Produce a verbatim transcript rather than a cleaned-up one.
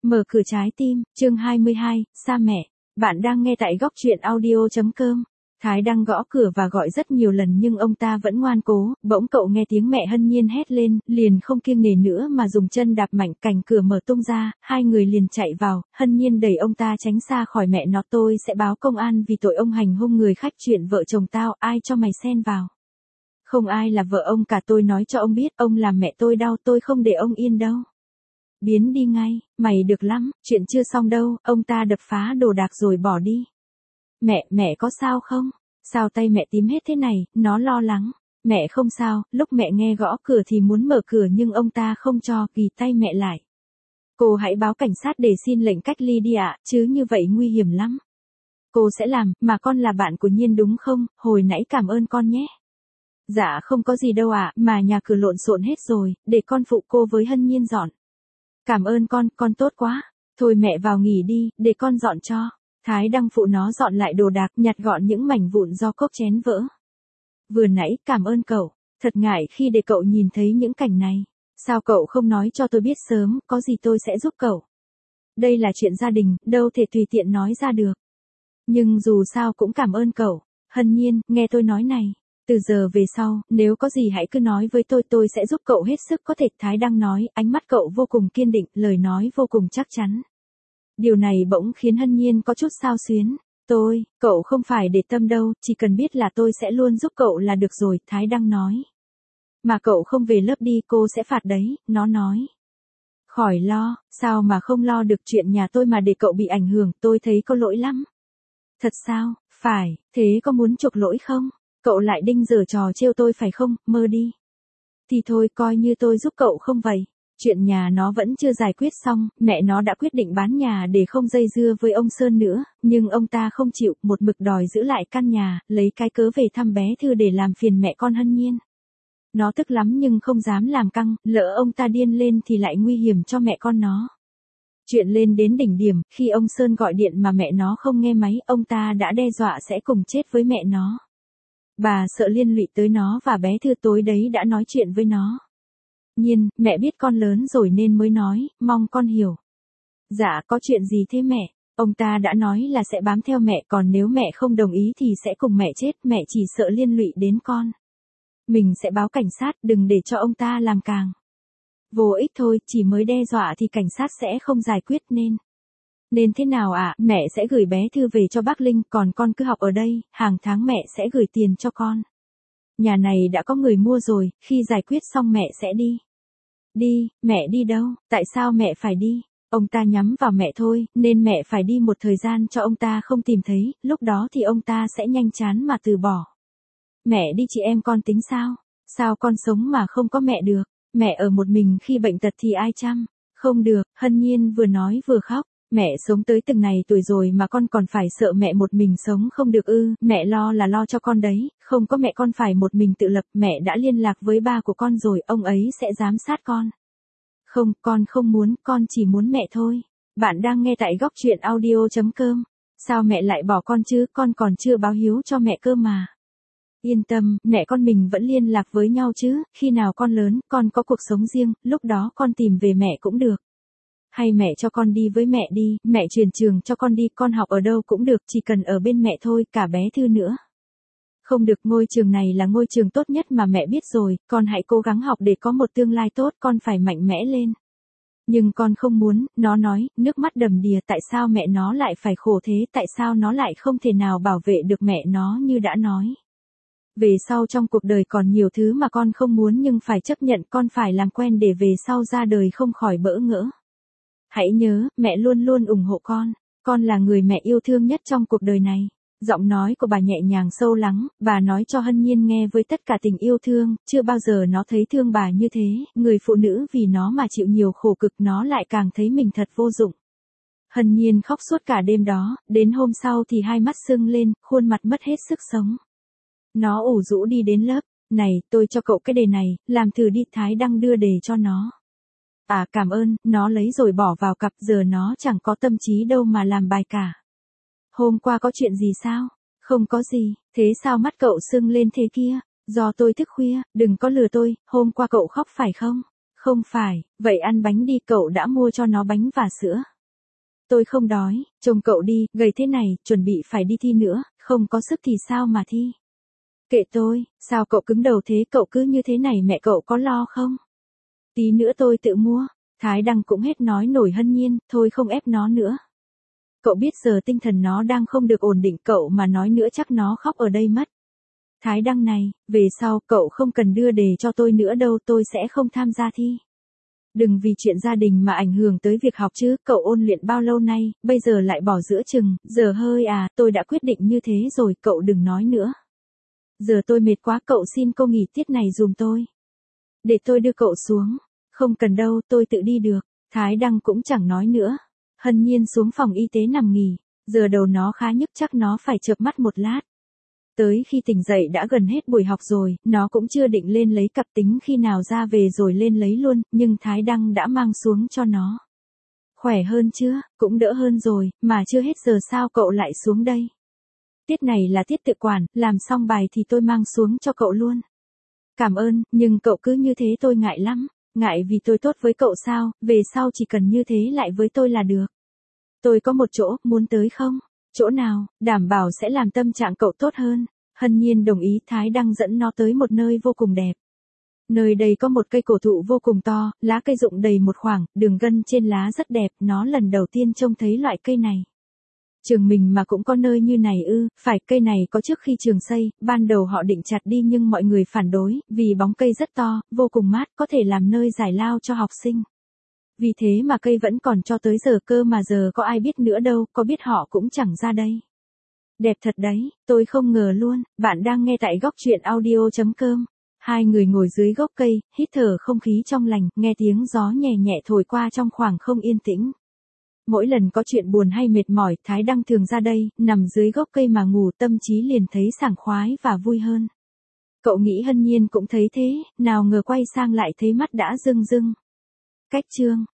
Mở cửa trái tim, chương hai mươi hai, xa mẹ. Bạn đang nghe tại góc truyện audio.com. Thái đang gõ cửa và gọi rất nhiều lần nhưng ông ta vẫn ngoan cố, bỗng cậu nghe tiếng mẹ Hân Nhiên hét lên, liền không kiêng nể nữa mà dùng chân đạp mạnh, cành cửa mở tung ra, hai người liền chạy vào, Hân Nhiên đẩy ông ta tránh xa khỏi mẹ nó. Tôi sẽ báo công an vì tội ông hành hung người khách, chuyện vợ chồng tao, ai cho mày xen vào. Không ai là vợ ông cả, tôi nói cho ông biết, ông làm mẹ tôi đau, tôi không để ông yên đâu. Biến đi ngay, mày được lắm, chuyện chưa xong đâu, ông ta đập phá đồ đạc rồi bỏ đi. Mẹ, mẹ có sao không? Sao tay mẹ tím hết thế này? Nó lo lắng. Mẹ không sao, lúc mẹ nghe gõ cửa thì muốn mở cửa nhưng ông ta không cho, ghi tay mẹ lại. Cô hãy báo cảnh sát để xin lệnh cách ly đi ạ, chứ như vậy nguy hiểm lắm. Cô sẽ làm, mà con là bạn của Nhiên đúng không? Hồi nãy cảm ơn con nhé. Dạ không có gì đâu ạ, mà nhà cửa lộn xộn hết rồi, để con phụ cô với Hân Nhiên dọn. Cảm ơn con, con tốt quá. Thôi mẹ vào nghỉ đi, để con dọn cho. Thái đang phụ nó dọn lại đồ đạc, nhặt gọn những mảnh vụn do cốc chén vỡ. Vừa nãy, cảm ơn cậu. Thật ngại khi để cậu nhìn thấy những cảnh này. Sao cậu không nói cho tôi biết sớm, có gì tôi sẽ giúp cậu. Đây là chuyện gia đình, đâu thể tùy tiện nói ra được. Nhưng dù sao cũng cảm ơn cậu. Hân Nhiên, nghe tôi nói này. Từ giờ về sau, nếu có gì hãy cứ nói với tôi, tôi sẽ giúp cậu hết sức có thể. Thái đang nói, ánh mắt cậu vô cùng kiên định, lời nói vô cùng chắc chắn. Điều này bỗng khiến Hân Nhiên có chút xao xuyến. Tôi, cậu không phải để tâm đâu, chỉ cần biết là tôi sẽ luôn giúp cậu là được rồi, Thái đang nói. Mà cậu không về lớp đi, cô sẽ phạt đấy, nó nói. Khỏi lo, sao mà không lo được, chuyện nhà tôi mà để cậu bị ảnh hưởng, tôi thấy có lỗi lắm. Thật sao, phải, thế có muốn chuộc lỗi không? Cậu lại đinh giở trò trêu tôi phải không, mơ đi. Thì thôi coi như tôi giúp cậu không vậy. Chuyện nhà nó vẫn chưa giải quyết xong, mẹ nó đã quyết định bán nhà để không dây dưa với ông Sơn nữa, nhưng ông ta không chịu, một mực đòi giữ lại căn nhà, lấy cái cớ về thăm bé Thư để làm phiền mẹ con Hân Nhiên. Nó tức lắm nhưng không dám làm căng, lỡ ông ta điên lên thì lại nguy hiểm cho mẹ con nó. Chuyện lên đến đỉnh điểm, khi ông Sơn gọi điện mà mẹ nó không nghe máy, ông ta đã đe dọa sẽ cùng chết với mẹ nó. Bà sợ liên lụy tới nó và bé Thư, tối đấy đã nói chuyện với nó. Nhiên, mẹ biết con lớn rồi nên mới nói, mong con hiểu. Dạ, có chuyện gì thế mẹ? Ông ta đã nói là sẽ bám theo mẹ, còn nếu mẹ không đồng ý thì sẽ cùng mẹ chết, mẹ chỉ sợ liên lụy đến con. Mình sẽ báo cảnh sát, đừng để cho ông ta làm càng. Vô ích thôi, chỉ mới đe dọa thì cảnh sát sẽ không giải quyết nên. Nên thế nào ạ? À? Mẹ sẽ gửi bé Thư về cho bác Linh, còn con cứ học ở đây, hàng tháng mẹ sẽ gửi tiền cho con. Nhà này đã có người mua rồi, khi giải quyết xong mẹ sẽ đi. Đi, mẹ đi đâu? Tại sao mẹ phải đi? Ông ta nhắm vào mẹ thôi, nên mẹ phải đi một thời gian cho ông ta không tìm thấy, lúc đó thì ông ta sẽ nhanh chán mà từ bỏ. Mẹ đi, chị em con tính sao? Sao con sống mà không có mẹ được? Mẹ ở một mình khi bệnh tật thì ai chăm? Không được, Hân Nhiên vừa nói vừa khóc. Mẹ sống tới từng này tuổi rồi mà con còn phải sợ mẹ một mình sống không được ư? Mẹ lo là lo cho con đấy, không có mẹ con phải một mình tự lập. Mẹ đã liên lạc với ba của con rồi, ông ấy sẽ giám sát con. Không, con không muốn, con chỉ muốn mẹ thôi. Bạn đang nghe tại góc truyện audio.com. Sao mẹ lại bỏ con chứ, con còn chưa báo hiếu cho mẹ cơ mà. Yên tâm, mẹ con mình vẫn liên lạc với nhau chứ, khi nào con lớn, con có cuộc sống riêng, lúc đó con tìm về mẹ cũng được. Hay mẹ cho con đi với mẹ đi, mẹ chuyển trường cho con đi, con học ở đâu cũng được, chỉ cần ở bên mẹ thôi, cả bé Thư nữa. Không được, ngôi trường này là ngôi trường tốt nhất mà mẹ biết rồi, con hãy cố gắng học để có một tương lai tốt, con phải mạnh mẽ lên. Nhưng con không muốn, nó nói, nước mắt đầm đìa, tại sao mẹ nó lại phải khổ thế, tại sao nó lại không thể nào bảo vệ được mẹ nó như đã nói. Về sau trong cuộc đời còn nhiều thứ mà con không muốn nhưng phải chấp nhận, con phải làm quen để về sau ra đời không khỏi bỡ ngỡ. Hãy nhớ, mẹ luôn luôn ủng hộ con, con là người mẹ yêu thương nhất trong cuộc đời này. Giọng nói của bà nhẹ nhàng sâu lắng, bà nói cho Hân Nhiên nghe với tất cả tình yêu thương, chưa bao giờ nó thấy thương bà như thế, người phụ nữ vì nó mà chịu nhiều khổ cực nó lại càng thấy mình thật vô dụng. Hân Nhiên khóc suốt cả đêm đó, đến hôm sau thì hai mắt sưng lên, khuôn mặt mất hết sức sống. Nó ủ rũ đi đến lớp, này, tôi cho cậu cái đề này, làm thử đi, Thái đang đưa đề cho nó. À cảm ơn, nó lấy rồi bỏ vào cặp, giờ nó chẳng có tâm trí đâu mà làm bài cả. Hôm qua có chuyện gì sao? Không có gì, thế sao mắt cậu sưng lên thế kia? Do tôi thức khuya, đừng có lừa tôi, hôm qua cậu khóc phải không? Không phải, vậy ăn bánh đi, cậu đã mua cho nó bánh và sữa. tôi không đói, trông cậu đi, gầy thế này, chuẩn bị phải đi thi nữa, không có sức thì sao mà thi. Kệ tôi, sao cậu cứng đầu thế, cậu cứ như thế này mẹ cậu có lo không? Tí nữa tôi tự mua. Thái Đăng cũng hết nói nổi Hân Nhiên, thôi không ép nó nữa. Cậu biết giờ tinh thần nó đang không được ổn định, cậu mà nói nữa chắc nó khóc ở đây mất. Thái Đăng này, về sau cậu không cần đưa đề cho tôi nữa đâu, tôi sẽ không tham gia thi. Đừng vì chuyện gia đình mà ảnh hưởng tới việc học chứ, cậu ôn luyện bao lâu nay, bây giờ lại bỏ giữa chừng, giờ hơi à, tôi đã quyết định như thế rồi, cậu đừng nói nữa. Giờ tôi mệt quá, cậu xin cô nghỉ tiết này dùm tôi. Để tôi đưa cậu xuống. Không cần đâu, tôi tự đi được. Thái Đăng cũng chẳng nói nữa. Hân Nhiên xuống phòng y tế nằm nghỉ. Giờ đầu nó khá nhức, chắc nó phải chợp mắt một lát. Tới khi tỉnh dậy đã gần hết buổi học rồi, nó cũng chưa định lên lấy cặp, tính khi nào ra về rồi lên lấy luôn, nhưng Thái Đăng đã mang xuống cho nó. Khỏe hơn chưa? Cũng đỡ hơn rồi, mà chưa hết giờ sao cậu lại xuống đây? Tiết này là tiết tự quản, làm xong bài thì tôi mang xuống cho cậu luôn. Cảm ơn, nhưng cậu cứ như thế tôi ngại lắm. Ngại vì tôi tốt với cậu sao, về sau chỉ cần như thế lại với tôi là được. Tôi có một chỗ, muốn tới không? Chỗ nào, đảm bảo sẽ làm tâm trạng cậu tốt hơn. Hân Nhiên đồng ý. Thái Đăng dẫn nó tới một nơi vô cùng đẹp. Nơi đây có một cây cổ thụ vô cùng to, lá cây rụng đầy một khoảng, đường gân trên lá rất đẹp, nó lần đầu tiên trông thấy loại cây này. Trường mình mà cũng có nơi như này ư? Phải, cây này có trước khi trường xây, ban đầu họ định chặt đi nhưng mọi người phản đối, vì bóng cây rất to, vô cùng mát, có thể làm nơi giải lao cho học sinh. Vì thế mà cây vẫn còn cho tới giờ cơ, mà giờ có ai biết nữa đâu, có biết họ cũng chẳng ra đây. Đẹp thật đấy, tôi không ngờ luôn. Bạn đang nghe tại góc truyện audio chấm com. Hai người ngồi dưới gốc cây, hít thở không khí trong lành, nghe tiếng gió nhẹ nhẹ thổi qua trong khoảng không yên tĩnh. Mỗi lần có chuyện buồn hay mệt mỏi, Thái Đăng thường ra đây, nằm dưới gốc cây mà ngủ, tâm trí liền thấy sảng khoái và vui hơn. Cậu nghĩ Hân Nhiên cũng thấy thế, nào ngờ quay sang lại thấy mắt đã rưng rưng. Cách chương